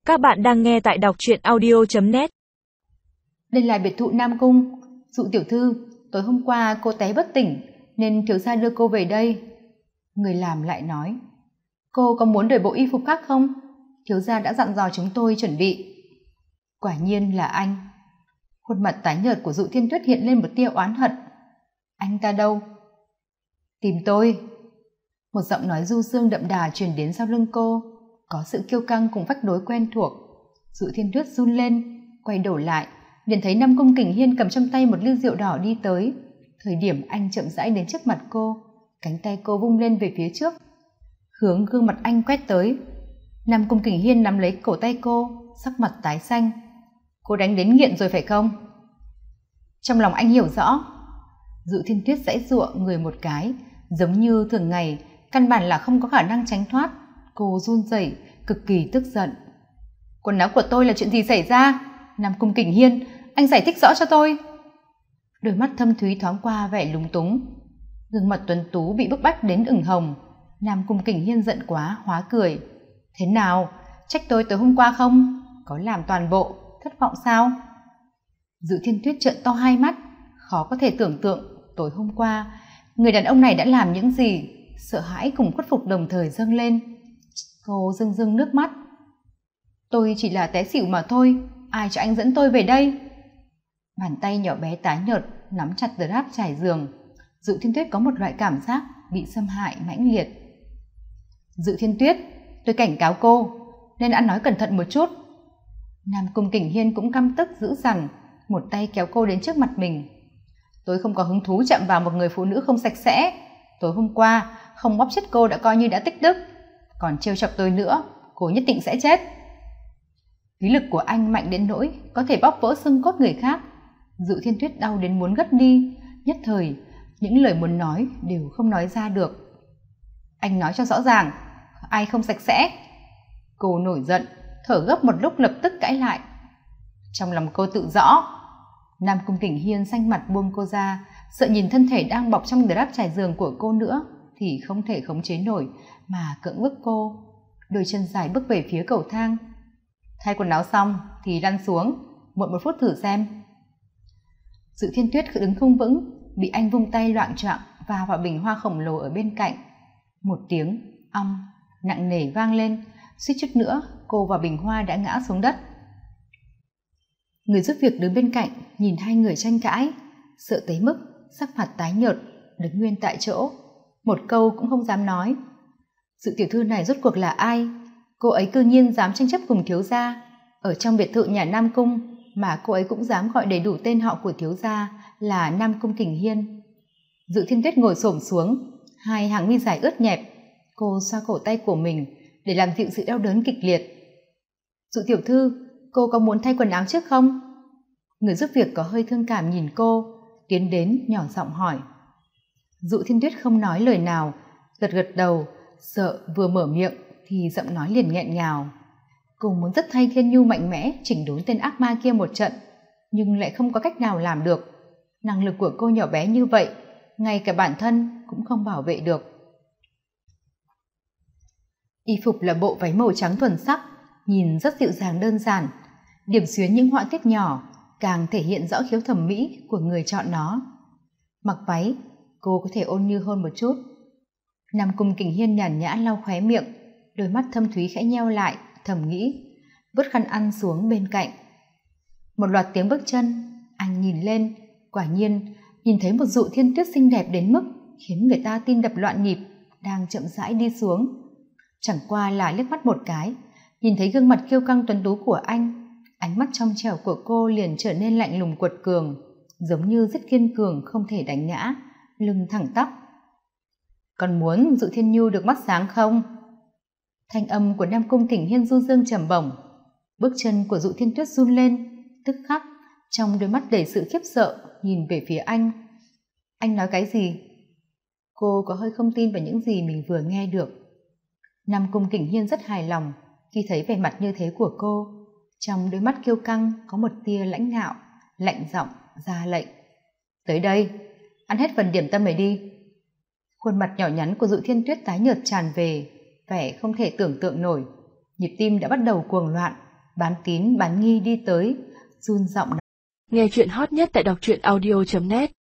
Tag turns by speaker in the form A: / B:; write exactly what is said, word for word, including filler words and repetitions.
A: Các bạn đang nghe tại đọc truyện audio chấm net.
B: Đây là biệt thự Nam Cung. Dụ tiểu thư, tối hôm qua cô té bất tỉnh nên thiếu gia đưa cô về đây. Người làm lại nói, cô có muốn đổi bộ y phục khác không? Thiếu gia đã dặn dò chúng tôi chuẩn bị. Quả nhiên là anh. Khuôn mặt tái nhợt của Dụ Thiên Tuyết hiện lên một tia oán hận. Anh ta đâu? Tìm tôi. Một giọng nói du dương đậm đà truyền đến sau lưng cô, có sự kiêu căng cùng phách lối quen thuộc. Dụ Thiên Tuyết run lên, quay đầu lại, nhìn thấy Nam Cung Kình Hiên cầm trong tay một ly rượu đỏ đi tới. Thời điểm anh chậm rãi đến trước mặt cô, cánh tay cô vung lên về phía trước, hướng gương mặt anh quét tới. Nam Cung Kình Hiên nắm lấy cổ tay cô, sắc mặt tái xanh. Cô đánh đến nghiện rồi phải không? Trong lòng anh hiểu rõ. Dụ Thiên Tuyết giãy giụa người một cái, giống như thường ngày, căn bản là không có khả năng tránh thoát. Cô run rẩy, cực kỳ tức giận. Quần áo của tôi là chuyện gì xảy ra? Nam Cung Kình Hiên, anh giải thích rõ cho tôi. Đôi mắt thâm thúy thoáng qua vẻ lúng túng, gương mặt tuấn tú bị bức bách đến ửng hồng. Nam Cung Kình Hiên giận quá hóa cười. Thế nào, trách tôi tối hôm qua không? Có làm toàn bộ thất vọng sao? Dụ Thiên Tuyết trợn to hai mắt, khó có thể tưởng tượng tối hôm qua người đàn ông này đã làm những gì. Sợ hãi cùng khuất phục đồng thời dâng lên. Cô rưng rưng nước mắt. Tôi chỉ là té xỉu mà thôi, ai cho anh dẫn tôi về đây? Bàn tay nhỏ bé tái nhợt nắm chặt drap trải giường. Dụ Thiên Tuyết có một loại cảm giác bị xâm hại mãnh liệt. Dụ Thiên Tuyết, tôi cảnh cáo cô nên ăn nói cẩn thận một chút. Nam Cung Kình Hiên cũng căm tức dữ dằn, một tay kéo cô đến trước mặt mình. Tôi không có hứng thú chạm vào một người phụ nữ không sạch sẽ. Tối hôm qua không bóp chết cô đã coi như đã tích đức, còn trêu chọc tôi nữa, cô nhất định sẽ chết. Khí lực của anh mạnh đến nỗi có thể bóp vỡ xương cốt người khác. Dụ Thiên Tuyết đau đến muốn ngất đi, nhất thời những lời muốn nói đều không nói ra được. Anh nói cho rõ ràng, ai không sạch sẽ? Cô nổi giận, thở gấp một lúc lập tức cãi lại. Trong lòng cô tự rõ. Nam Cung Kình Hiên xanh mặt buông cô ra, sợ nhìn thân thể đang bọc trong drap trải giường của cô nữa thì không thể khống chế nổi mà cưỡng bức cô. Đôi chân dài bước về phía cầu thang. Thay quần áo xong thì lăn xuống, muộn một phút thử xem. Dụ Thiên Tuyết đứng không vững, bị anh vung tay loạng choạng va vào bình hoa khổng lồ ở bên cạnh. Một tiếng ong nặng nề vang lên, suýt chút nữa cô và bình hoa đã ngã xuống đất. Người giúp việc đứng bên cạnh nhìn hai người tranh cãi, sợ tới mức sắc mặt tái nhợt, đứng nguyên tại chỗ, một câu cũng không dám nói. Sự tiểu thư này rốt cuộc là ai? Cô ấy cư nhiên dám tranh chấp cùng thiếu gia ở trong biệt thự nhà Nam Cung, mà cô ấy cũng dám gọi đầy đủ tên họ của thiếu gia là Nam Cung Kình Hiên. Dụ Thiên Tuyết ngồi xổm xuống, hai hàng mi dài ướt nhẹp. Cô xoa cổ tay của mình để làm dịu sự đau đớn kịch liệt. Dụ tiểu thư, cô có muốn thay quần áo trước không? Người giúp việc có hơi thương cảm nhìn cô, tiến đến nhỏ giọng hỏi. Dụ Thiên Tuyết không nói lời nào, gật gật đầu, sợ vừa mở miệng thì giọng nói liền nghẹn ngào. Cô muốn rất thay Thiên Nhu mạnh mẽ chỉnh đốn tên ác ma kia một trận, nhưng lại không có cách nào làm được. Năng lực của cô nhỏ bé như vậy, ngay cả bản thân cũng không bảo vệ được. Y phục là bộ váy màu trắng thuần sắc, nhìn rất dịu dàng đơn giản. Điểm xuyến những họa tiết nhỏ càng thể hiện rõ khiếu thẩm mỹ của người chọn nó. Mặc váy, cô có thể ôn nhu hơn một chút. Nam Cung Kình Hiên nhàn nhã lau khóe miệng, đôi mắt thâm thúy khẽ nheo lại, thầm nghĩ, vứt khăn ăn xuống bên cạnh. Một loạt tiếng bước chân, anh nhìn lên, quả nhiên nhìn thấy một Dụ Thiên Tuyết xinh đẹp đến mức khiến người ta tim đập loạn nhịp, đang chậm rãi đi xuống. Chẳng qua là liếc mắt một cái, nhìn thấy gương mặt kiêu căng tuấn tú của anh, ánh mắt trong trẻo của cô liền trở nên lạnh lùng quật cường, giống như rất kiên cường không thể đánh ngã, lưng thẳng tắp. Còn muốn Dụ Thiên Nhu được mắt sáng không? Thanh âm của Nam Cung Kình Hiên du dương trầm bổng. Bước chân của Dụ Thiên Tuyết run lên, tức khắc trong đôi mắt đầy sự khiếp sợ nhìn về phía anh. Anh nói cái gì? Cô có hơi không tin vào những gì mình vừa nghe được. Nam Cung Kình Hiên rất hài lòng khi thấy vẻ mặt như thế của cô. Trong đôi mắt kiêu căng có một tia lãnh ngạo, lạnh giọng ra lệnh. Tới đây, ăn hết phần điểm tâm này đi. Khuôn mặt nhỏ nhắn của Dụ Thiên Tuyết tái nhợt tràn về, vẻ không thể tưởng tượng nổi. Nhịp tim đã bắt đầu cuồng loạn, bán tín bán nghi đi tới, run giọng nói.
A: Nghe chuyện hot nhất tại đọc truyện audio chấm net.